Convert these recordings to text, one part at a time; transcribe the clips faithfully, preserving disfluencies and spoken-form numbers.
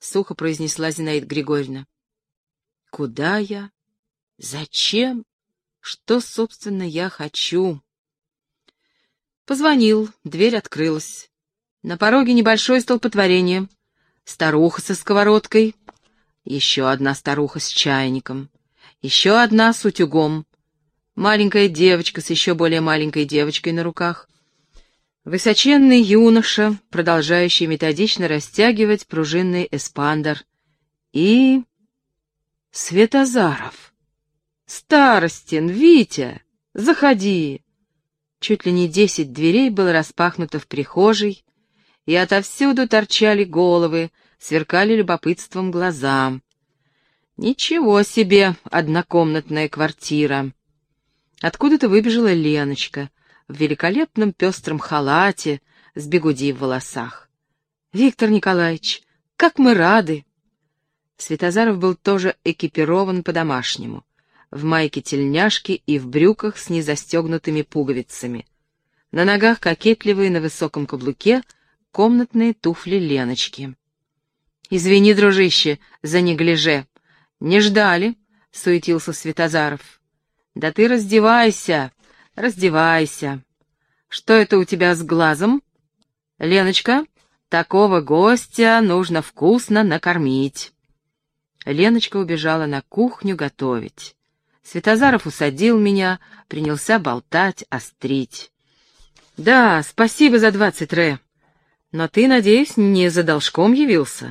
сухо произнесла Зинаида Григорьевна. Куда я? Зачем? Что, собственно, я хочу? Позвонил, дверь открылась. На пороге небольшое столпотворение. Старуха со сковородкой, еще одна старуха с чайником, еще одна с утюгом, маленькая девочка с еще более маленькой девочкой на руках, высоченный юноша, продолжающий методично растягивать пружинный эспандер, и... Светозаров. «Старостин, Витя, заходи!» Чуть ли не десять дверей было распахнуто в прихожей, и отовсюду торчали головы, сверкали любопытством глаза. Ничего себе, однокомнатная квартира. Откуда-то выбежала Леночка в великолепном пестром халате с бигуди в волосах. «Виктор Николаевич, как мы рады!» Светозаров был тоже экипирован по-домашнему, в майке-тельняшке и в брюках с незастегнутыми пуговицами. На ногах кокетливые на высоком каблуке комнатные туфли Леночки. «Извини, дружище, за неглиже. Не ждали», — суетился Светозаров. «Да ты раздевайся, раздевайся. Что это у тебя с глазом? Леночка, такого гостя нужно вкусно накормить». Леночка убежала на кухню готовить. Светозаров усадил меня, принялся болтать, острить. «Да, спасибо за двадцать ре. Но ты, надеюсь, не за должком явился?»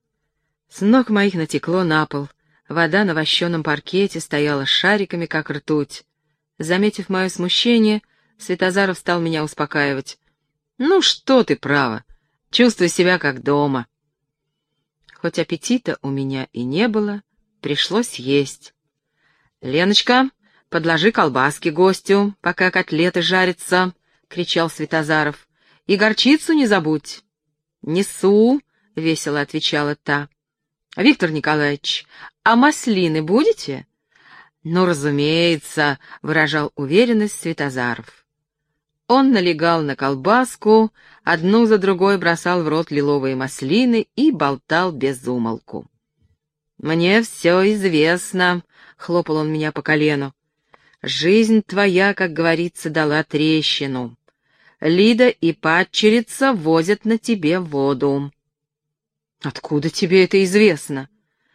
С ног моих натекло на пол. Вода на вощеном паркете стояла шариками, как ртуть. Заметив мое смущение, Светозаров стал меня успокаивать. «Ну что ты, право, чувствуй себя как дома». Хоть аппетита у меня и не было, пришлось есть. «Леночка, подложи колбаски гостю, пока котлеты жарятся», — кричал Светозаров. «И горчицу не забудь». «Несу», — весело отвечала та. «Виктор Николаевич, а маслины будете?» «Ну, разумеется», — выражал уверенность Светозаров. Он налегал на колбаску, одну за другой бросал в рот лиловые маслины и болтал без умолку. «Мне все известно», — хлопал он меня по колену. «Жизнь твоя, как говорится, дала трещину. Лида и падчерица возят на тебе воду». «Откуда тебе это известно?»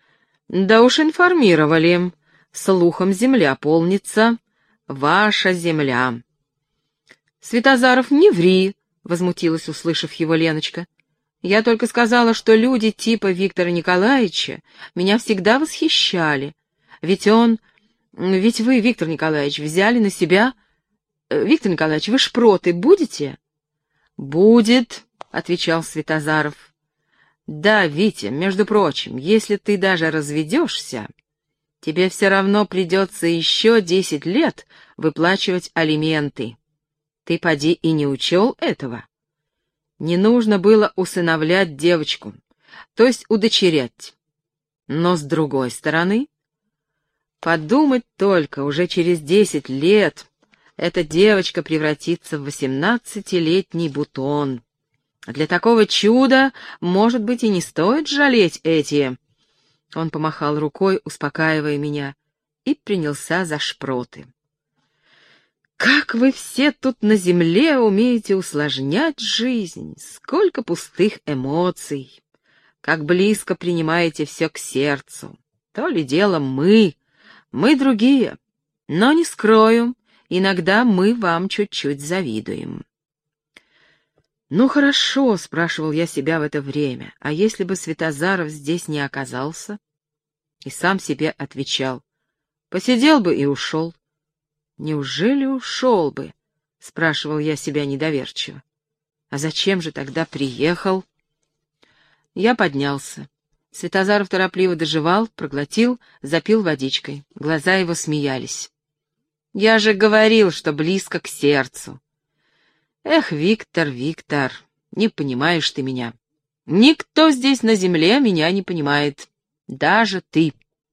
«Да уж информировали. Слухом земля полнится. Ваша земля». «Светозаров, не ври», — возмутилась, услышав его Леночка. «Я только сказала, что люди типа Виктора Николаевича меня всегда восхищали. Ведь он... Ведь вы, Виктор Николаевич, взяли на себя... Виктор Николаевич, вы шпроты будете?» «Будет», — отвечал Светозаров. «Да, Витя, между прочим, если ты даже разведешься, тебе все равно придется еще десять лет выплачивать алименты. Ты поди и не учел этого. Не нужно было усыновлять девочку, то есть удочерять. Но с другой стороны, подумать только, уже через десять лет эта девочка превратится в восемнадцатилетний бутон. Для такого чуда, может быть, и не стоит жалеть эти...» Он помахал рукой, успокаивая меня, и принялся за шпроты. «Как вы все тут на земле умеете усложнять жизнь! Сколько пустых эмоций! Как близко принимаете все к сердцу! То ли дело мы, мы другие, но не скрою, иногда мы вам чуть-чуть завидуем». «Ну хорошо», — спрашивал я себя в это время, — «а если бы Светозаров здесь не оказался?» И сам себе отвечал: «Посидел бы и ушел». «Неужели ушел бы?» — спрашивал я себя недоверчиво. «А зачем же тогда приехал?» Я поднялся. Светозаров торопливо дожевал, проглотил, запил водичкой. Глаза его смеялись. «Я же говорил, что близко к сердцу». «Эх, Виктор, Виктор, не понимаешь ты меня. Никто здесь на земле меня не понимает. Даже ты».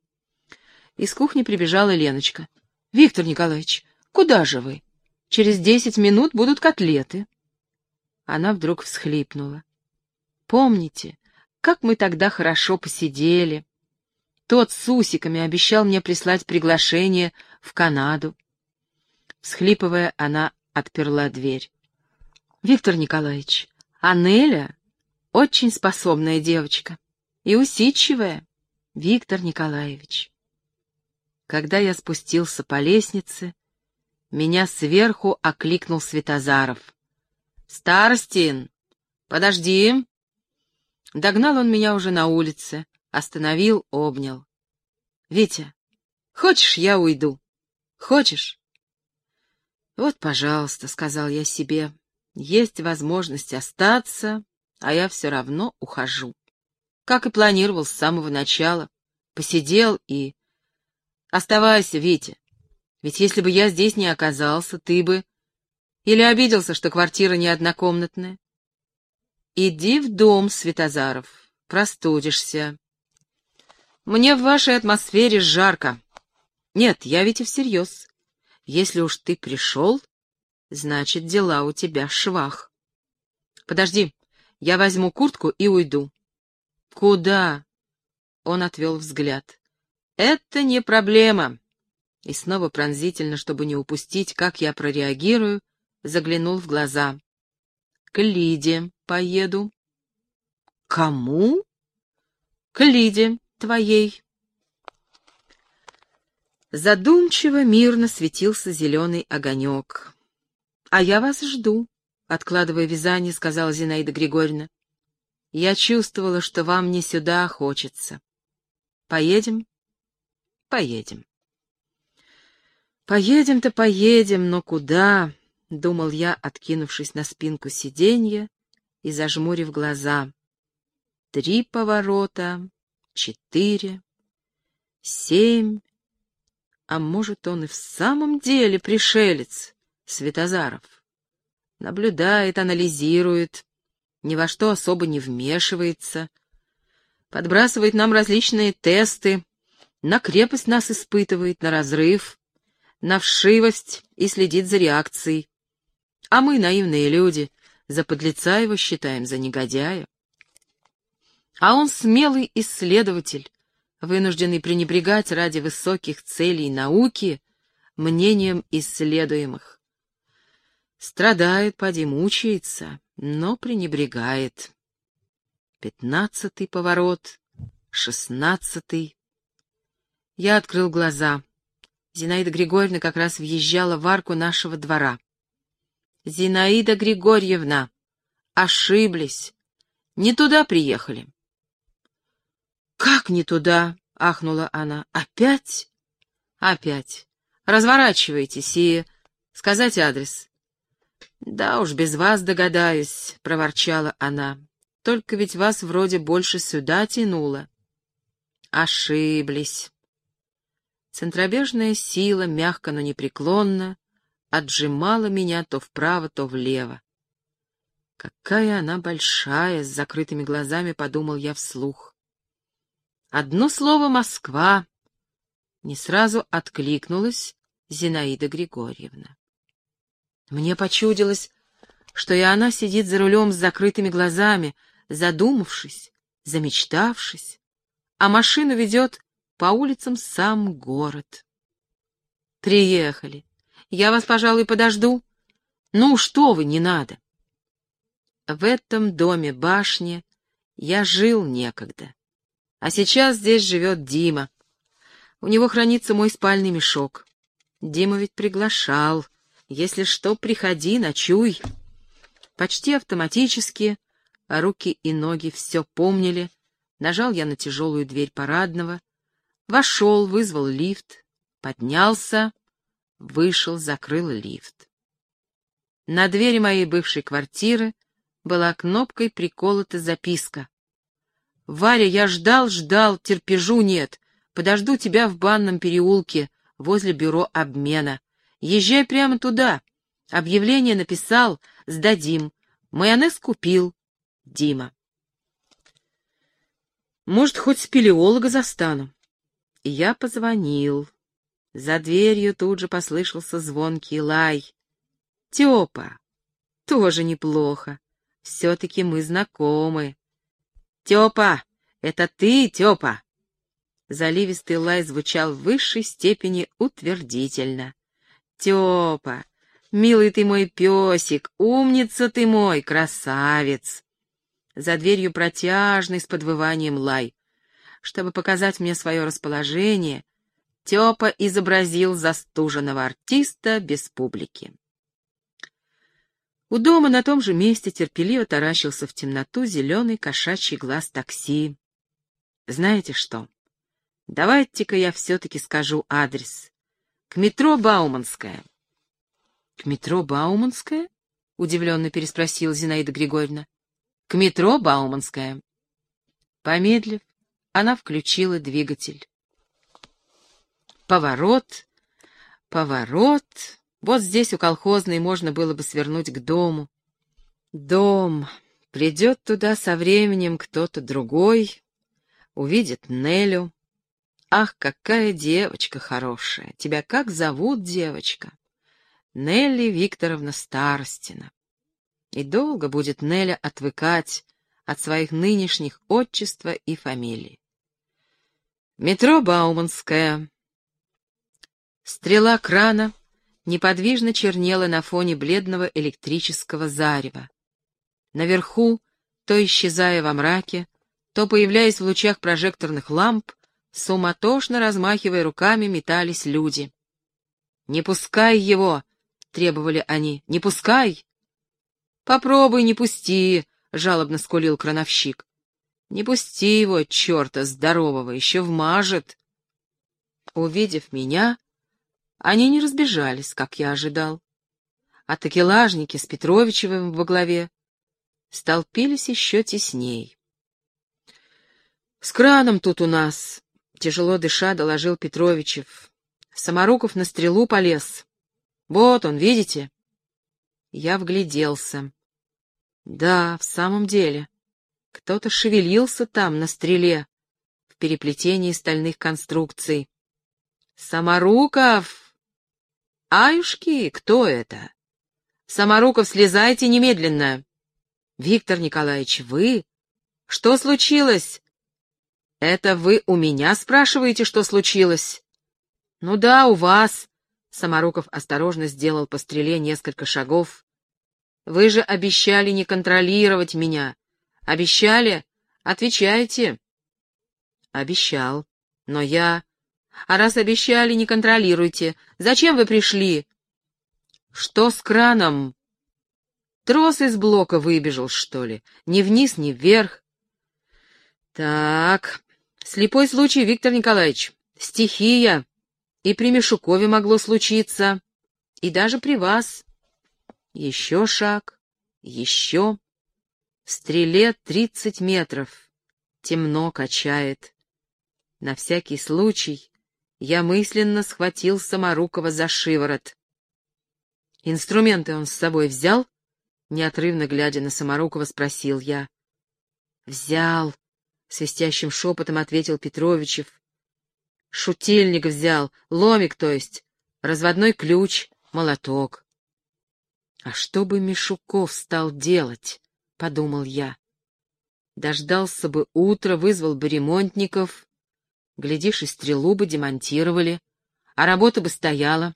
Из кухни прибежала Леночка. «Виктор Николаевич, куда же вы? Через десять минут будут котлеты». Она вдруг всхлипнула. «Помните, как мы тогда хорошо посидели. Тот с усиками обещал мне прислать приглашение в Канаду. Всхлипывая, она отперла дверь. Виктор Николаевич, а Неля очень способная девочка и усидчивая, Виктор Николаевич. Когда я спустился по лестнице, меня сверху окликнул Светозаров. «Старостин, подожди!» Догнал он меня уже на улице, остановил, обнял. «Витя, хочешь, я уйду? Хочешь?» «Вот, пожалуйста», — сказал я себе, — «есть возможность остаться, а я все равно ухожу. Как и планировал с самого начала. Посидел и... Оставайся, Витя, ведь если бы я здесь не оказался, ты бы... Или обиделся, что квартира не однокомнатная? Иди в дом, Светозаров, простудишься. Мне в вашей атмосфере жарко. Нет, я ведь и всерьез. Если уж ты пришел, значит, дела у тебя швах. Подожди, я возьму куртку и уйду. Куда? Он отвел взгляд. Это не проблема. И снова пронзительно, чтобы не упустить, как я прореагирую, заглянул в глаза. К Лиде поеду. Кому? К Лиде твоей. Задумчиво, мирно светился зеленый огонек. — А я вас жду, — откладывая вязание, сказала Зинаида Григорьевна. — Я чувствовала, что вам не сюда хочется. Поедем? Поедем. Поедем-то поедем, но куда? — думал я, откинувшись на спинку сиденья и зажмурив глаза. Три поворота, четыре, семь... А может, он и в самом деле пришелец, Светозаров? Наблюдает, анализирует, ни во что особо не вмешивается, подбрасывает нам различные тесты, на крепость нас испытывает, на разрыв, на вшивость и следит за реакцией. А мы, наивные люди, за подлеца его считаем, за негодяя. А он смелый исследователь, вынужденный пренебрегать ради высоких целей науки мнением исследуемых. Страдает, поди мучается, но пренебрегает. Пятнадцатый поворот, шестнадцатый. Я открыл глаза. Зинаида Григорьевна как раз въезжала в арку нашего двора. «Зинаида Григорьевна, ошиблись, не туда приехали». «Как не туда?» — ахнула она. «Опять?» «Опять. Разворачивайтесь и... сказать адрес». «Да уж, без вас догадаюсь», — проворчала она. «Только ведь вас вроде больше сюда тянуло». «Ошиблись». Центробежная сила, мягко, но непреклонно, отжимала меня то вправо, то влево. «Какая она большая!» — с закрытыми глазами подумал я вслух. Одно слово «Москва» не сразу откликнулась Зинаида Григорьевна. Мне почудилось, что и она сидит за рулем с закрытыми глазами, задумавшись, замечтавшись, а машину ведет по улицам сам город. «Приехали. Я вас, пожалуй, подожду. Ну, что вы, не надо». В этом доме-башне я жил некогда. А сейчас здесь живет Дима. У него хранится мой спальный мешок. Дима ведь приглашал. Если что, приходи, ночуй. Почти автоматически, а руки и ноги все помнили. Нажал я на тяжелую дверь парадного. Вошел, вызвал лифт. Поднялся, вышел, закрыл лифт. На двери моей бывшей квартиры была кнопкой приколота записка. «Варя, я ждал, ждал, терпежу нет. Подожду тебя в банном переулке, возле бюро обмена. Езжай прямо туда. Объявление написал, сдадим. Майонез купил. Дима». Может, хоть спелеолога застану. И я позвонил. За дверью тут же послышался звонкий лай. «Тёпа, тоже неплохо. Все-таки мы знакомы. Тёпа, это ты, Тёпа?» Заливистый лай звучал в высшей степени утвердительно. «Тёпа, милый ты мой пёсик, умница ты мой, красавец!» За дверью протяжный с подвыванием лай. Чтобы показать мне свое расположение, Тёпа изобразил застуженного артиста без публики. У дома на том же месте терпеливо таращился в темноту зеленый кошачий глаз такси. Знаете что? Давайте-ка я все-таки скажу адрес. К метро Бауманская. — К метро Бауманская? — удивленно переспросила Зинаида Григорьевна. — К метро Бауманская. Помедлив, она включила двигатель. Поворот, поворот. Вот здесь у колхозной можно было бы свернуть к дому. Дом. Придет туда со временем кто-то другой, увидит Нелю. Ах, какая девочка хорошая! Тебя как зовут, девочка? Нелли Викторовна Старостина. И долго будет Неля отвыкать от своих нынешних отчества и фамилий. Метро Бауманская. Стрела крана неподвижно чернела на фоне бледного электрического зарева. Наверху, то исчезая во мраке, то появляясь в лучах прожекторных ламп, суматошно размахивая руками, метались люди. «Не пускай его!» — требовали они. «Не пускай!» «Попробуй, не пусти!» — жалобно скулил крановщик. «Не пусти его, черта здорового, еще вмажет!» Увидев меня, они не разбежались, как я ожидал. А такелажники с Петровичевым во главе столпились еще тесней. «С краном тут у нас», — тяжело дыша доложил Петровичев. «Саморуков на стрелу полез. Вот он, видите?» Я вгляделся. Да, в самом деле, кто-то шевелился там, на стреле, в переплетении стальных конструкций. «Саморуков! Аюшки, кто это? Саморуков, слезайте немедленно!» «Виктор Николаевич, вы? Что случилось?» «Это вы у меня спрашиваете, что случилось?» «Ну да, у вас». Саморуков осторожно сделал по стреле несколько шагов. «Вы же обещали не контролировать меня. Обещали? Отвечайте». «Обещал. Но я...» «А раз обещали, не контролируйте. Зачем вы пришли?» «Что с краном?» «Трос из блока выбежал, что ли? Ни вниз, ни вверх». «Так, слепой случай, Виктор Николаевич. Стихия. И при Мишукове могло случиться. И даже при вас». Еще шаг. Еще. В стреле тридцать метров. Темно качает. На всякий случай я мысленно схватил Саморукова за шиворот. «Инструменты он с собой взял?» Неотрывно глядя на Саморукова, спросил я. «Взял», — свистящим шепотом ответил Петровичев. «Шутильник взял, ломик, то есть, разводной ключ, молоток». «А что бы Мишуков стал делать?» — подумал я. «Дождался бы утра, вызвал бы ремонтников, глядишь, и стрелу бы демонтировали, а работа бы стояла.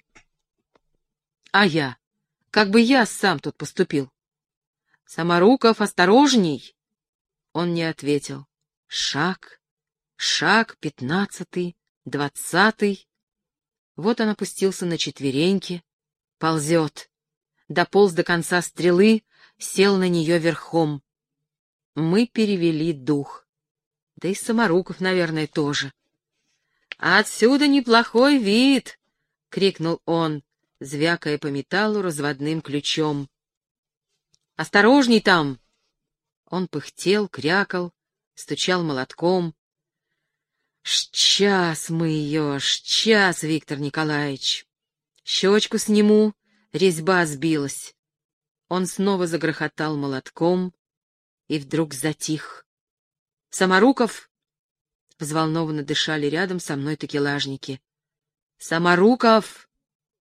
А я? Как бы я сам тут поступил?» «Саморуков, осторожней!» Он не ответил. Шаг, шаг, пятнадцатый, двадцатый. Вот он опустился на четвереньки, ползет. Дополз до конца стрелы, сел на нее верхом. Мы перевели дух. Да и Саморуков, наверное, тоже. «Отсюда неплохой вид!» — крикнул он, звякая по металлу разводным ключом. «Осторожней там!» Он пыхтел, крякал, стучал молотком. «Сейчас мы ее, сейчас, Виктор Николаевич! Щечку сниму, резьба сбилась». Он снова загрохотал молотком и вдруг затих. «Саморуков!» — взволнованно дышали рядом со мной такелажники. «Саморуков!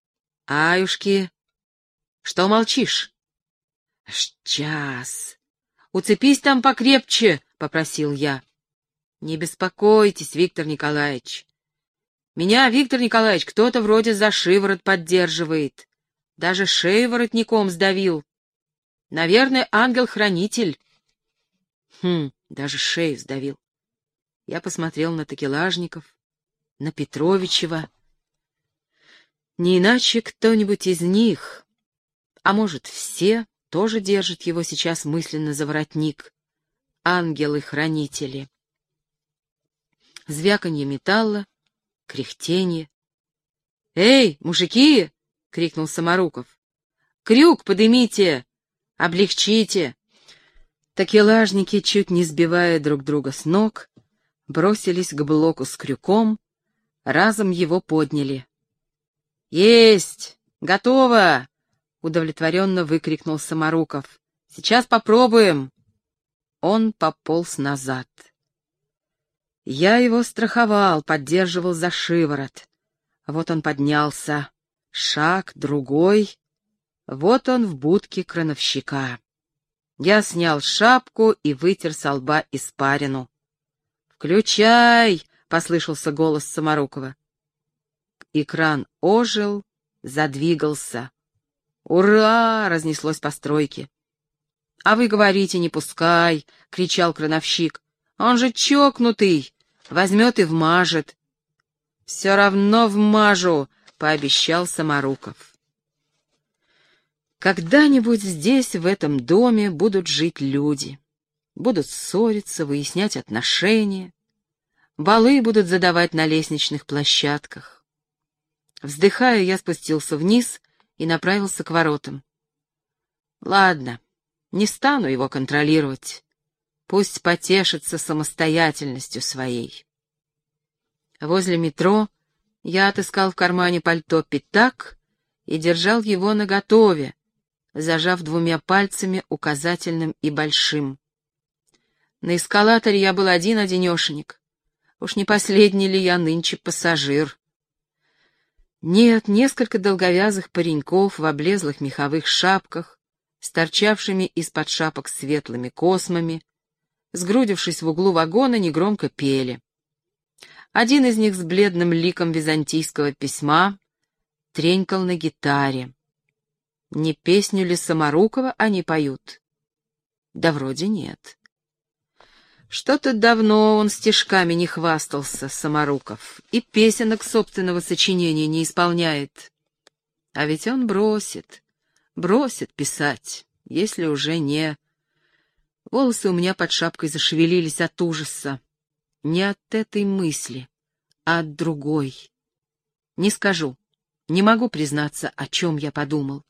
Аюшки! Что молчишь?» «Сейчас! Уцепись там покрепче!» попросил я. Не беспокойтесь, Виктор Николаевич. Меня, Виктор Николаевич, кто-то вроде за шиворот поддерживает. Даже шею воротником сдавил. Наверное, ангел-хранитель. Хм, даже шею сдавил. Я посмотрел на такелажников, на Петровичева. Не иначе кто-нибудь из них, а может, все, тоже держат его сейчас мысленно за воротник. Ангелы-хранители. Звяканье металла, кряхтенье. «Эй, мужики!» — крикнул Саморуков. «Крюк подымите! Облегчите!» Такелажники, чуть не сбивая друг друга с ног, бросились к блоку с крюком, разом его подняли. «Есть! Готово!» — удовлетворенно выкрикнул Саморуков. «Сейчас попробуем!» Он пополз назад. Я его страховал, поддерживал за шиворот. Вот он поднялся. Шаг, другой. Вот он в будке крановщика. Я снял шапку и вытер со лба испарину. «Включай!» — послышался голос Саморукова. Экран ожил, задвигался. «Ура!» — разнеслось по стройке. «А вы говорите, не пускай!» — кричал крановщик. «Он же чокнутый! Возьмет и вмажет!» «Все равно вмажу!» — пообещал Саморуков. Когда-нибудь здесь, в этом доме, будут жить люди. Будут ссориться, выяснять отношения. Балы будут задавать на лестничных площадках. Вздыхая, я спустился вниз и направился к воротам. Ладно, не стану его контролировать. Пусть потешится самостоятельностью своей. Возле метро я отыскал в кармане пальто пятак и держал его наготове, зажав двумя пальцами, указательным и большим. На эскалаторе я был один-одинешенек. Уж не последний ли я нынче пассажир? Нет, несколько долговязых пареньков в облезлых меховых шапках, с торчавшими из-под шапок светлыми космами, сгрудившись в углу вагона, негромко пели. Один из них с бледным ликом византийского письма тренькал на гитаре. Не песню ли Саморукова они поют? Да вроде нет. Что-то давно он стишками не хвастался, Саморуков, и песенок собственного сочинения не исполняет. А ведь он бросит, бросит писать, если уже не... Волосы у меня под шапкой зашевелились от ужаса. Не от этой мысли, а от другой. Не скажу, не могу признаться, о чем я подумал.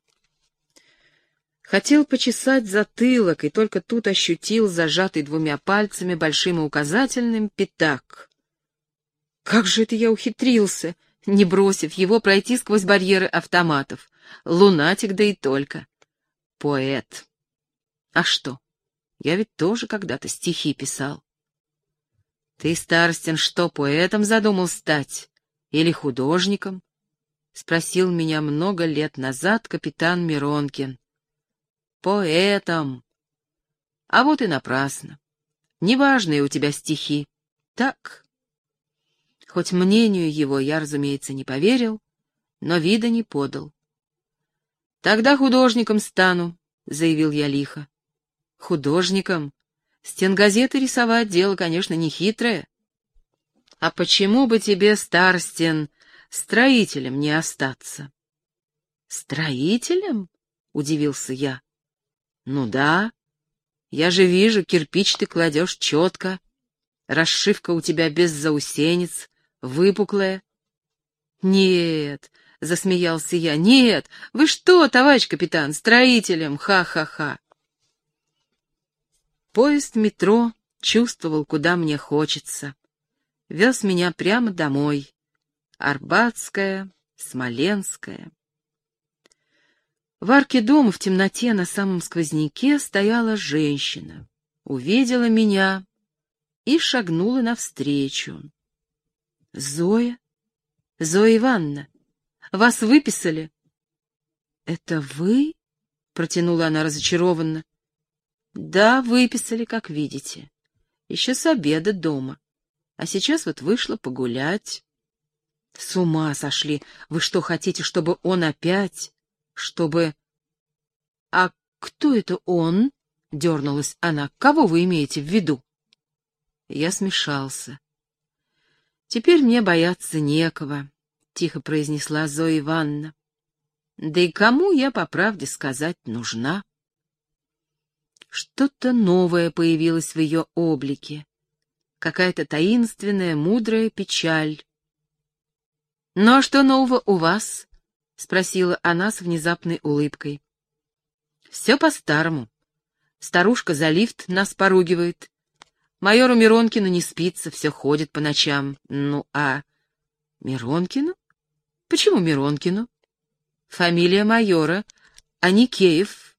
Хотел почесать затылок, и только тут ощутил зажатый двумя пальцами, большим и указательным, пятак. Как же это я ухитрился, не бросив его, пройти сквозь барьеры автоматов? Лунатик, да и только. Поэт. А что? Я ведь тоже когда-то стихи писал. Ты, Старостин, что, поэтом задумал стать? Или художником? Спросил меня много лет назад капитан Миронкин. Поэтом. А вот и напрасно. Неважные у тебя стихи. Так. Хоть мнению его я, разумеется, не поверил, но вида не подал. Тогда художником стану, заявил я лихо. Художником? Стенгазеты рисовать — дело, конечно, не хитрое. А почему бы тебе, Старостин, строителем не остаться? Строителем? — удивился я. Ну да, я же вижу, кирпич ты кладешь четко, расшивка у тебя без заусенец, выпуклая. Нет, — засмеялся я, — нет, вы что, товарищ капитан, строителем, ха-ха-ха. Поезд метро чувствовал, куда мне хочется. Вез меня прямо домой. Арбатская, Смоленская. В арке дома в темноте на самом сквозняке стояла женщина. Увидела меня и шагнула навстречу. — Зоя? Зоя Ивановна, вас выписали? — Это вы? — протянула она разочарованно. — Да, выписали, как видите. Еще с обеда дома. А сейчас вот вышла погулять. С ума сошли. Вы что, хотите, чтобы он опять? Чтобы... А кто это он? Дернулась она. Кого вы имеете в виду? Я смешался. Теперь мне бояться некого, тихо произнесла Зоя Ивановна. Да и кому я, по правде сказать, нужна? Что-то новое появилось в ее облике. Какая-то таинственная, мудрая печаль. «Ну а что нового у вас?» — спросила она с внезапной улыбкой. «Все по-старому. Старушка за лифт нас поругивает. Майору Миронкину не спится, все ходит по ночам. Ну а... Миронкину? Почему Миронкину? Фамилия майора Аникеев».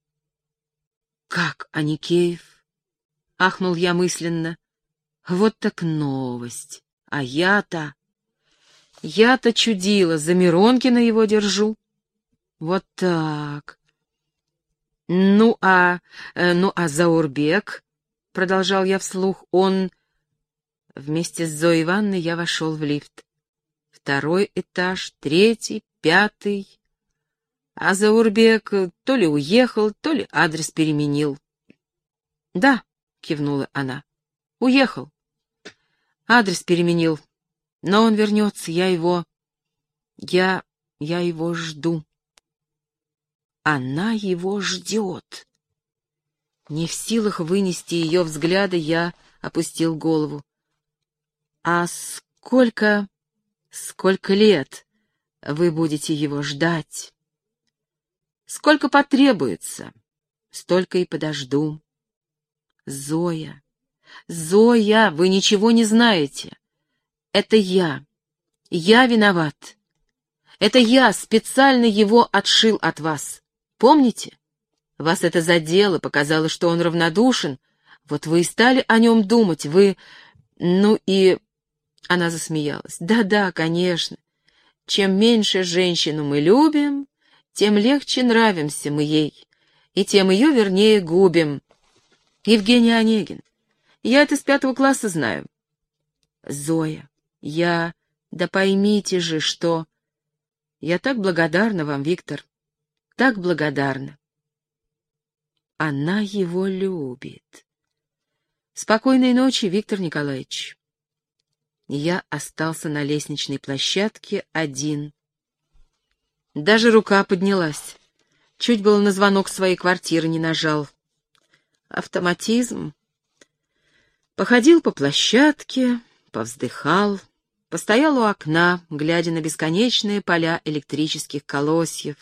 «Как Аникеев?» — ахнул я мысленно. «Вот так новость. А я-то... Я-то чудила, за Миронкина его держу. Вот так. Ну а... Ну а Заурбек...» — продолжал я вслух. «Он...» Вместе с Зоей Ивановной я вошел в лифт. Второй этаж, третий, пятый... А Заурбек то ли уехал, то ли адрес переменил. «Да», — кивнула она, — «уехал. Адрес переменил. Но он вернется, я его... Я... я его жду». Она его ждет. Не в силах вынести ее взгляда, я опустил голову. «А сколько... сколько лет вы будете его ждать?» «Сколько потребуется, столько и подожду». «Зоя, Зоя, вы ничего не знаете. Это я. Я виноват. Это я специально его отшил от вас. Помните? Вас это задело, показало, что он равнодушен. Вот вы и стали о нем думать. Вы... Ну и...» Она засмеялась. «Да-да, конечно. Чем меньше женщину мы любим, тем легче нравимся мы ей, и тем ее вернее губим. Евгений Онегин, я это с пятого класса знаю». «Зоя, я... Да поймите же, что... Я так благодарна вам, Виктор, так благодарна». Она его любит. «Спокойной ночи, Виктор Николаевич». Я остался на лестничной площадке один. Даже рука поднялась. Чуть было на звонок своей квартиры не нажал. Автоматизм. Походил по площадке, повздыхал, постоял у окна, глядя на бесконечные поля электрических колосьев.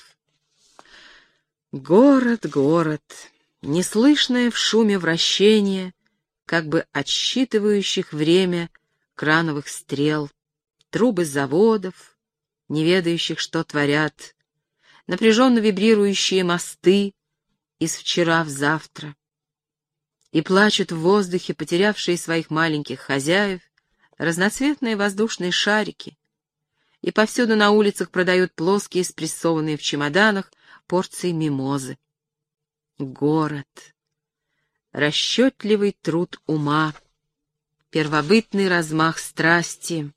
Город, город, неслышное в шуме вращение, как бы отсчитывающих время крановых стрел, трубы заводов, не ведающих, что творят, напряженно вибрирующие мосты из вчера в завтра. И плачут в воздухе потерявшие своих маленьких хозяев разноцветные воздушные шарики, и повсюду на улицах продают плоские, спрессованные в чемоданах порции мимозы. Город. Расчетливый труд ума, первобытный размах страсти.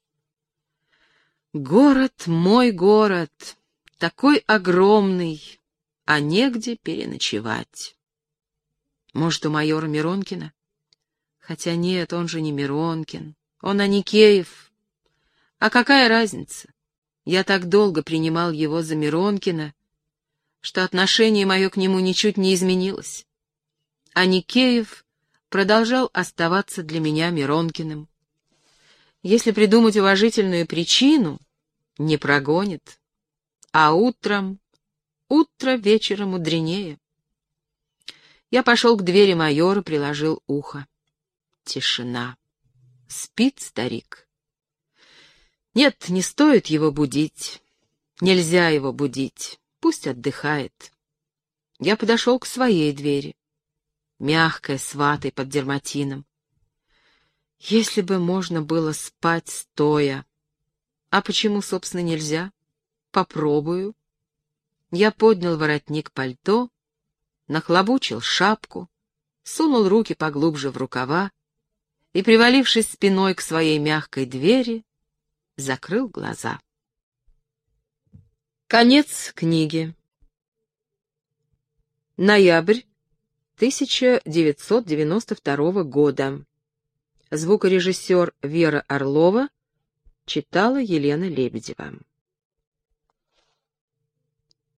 Город, мой город, такой огромный, а негде переночевать. Может, у майора Миронкина? Хотя нет, он же не Миронкин, он Аникеев. А какая разница? Я так долго принимал его за Миронкина, что отношение мое к нему ничуть не изменилось. Аникеев продолжал оставаться для меня Миронкиным. Если придумать уважительную причину, не прогонит. А утром, утро вечера мудренее. Я пошел к двери майора, приложил ухо. Тишина. Спит старик. Нет, не стоит его будить. Нельзя его будить. Пусть отдыхает. Я подошел к своей двери. Мягкая, с ватой под дерматином. Если бы можно было спать стоя. А почему, собственно, нельзя? Попробую. Я поднял воротник пальто, нахлобучил шапку, сунул руки поглубже в рукава, и, привалившись спиной к своей мягкой двери, закрыл глаза. Конец книги. Ноябрь тысяча девятьсот девяносто второго года. Звукорежиссер Вера Орлова читала Елена Лебедева.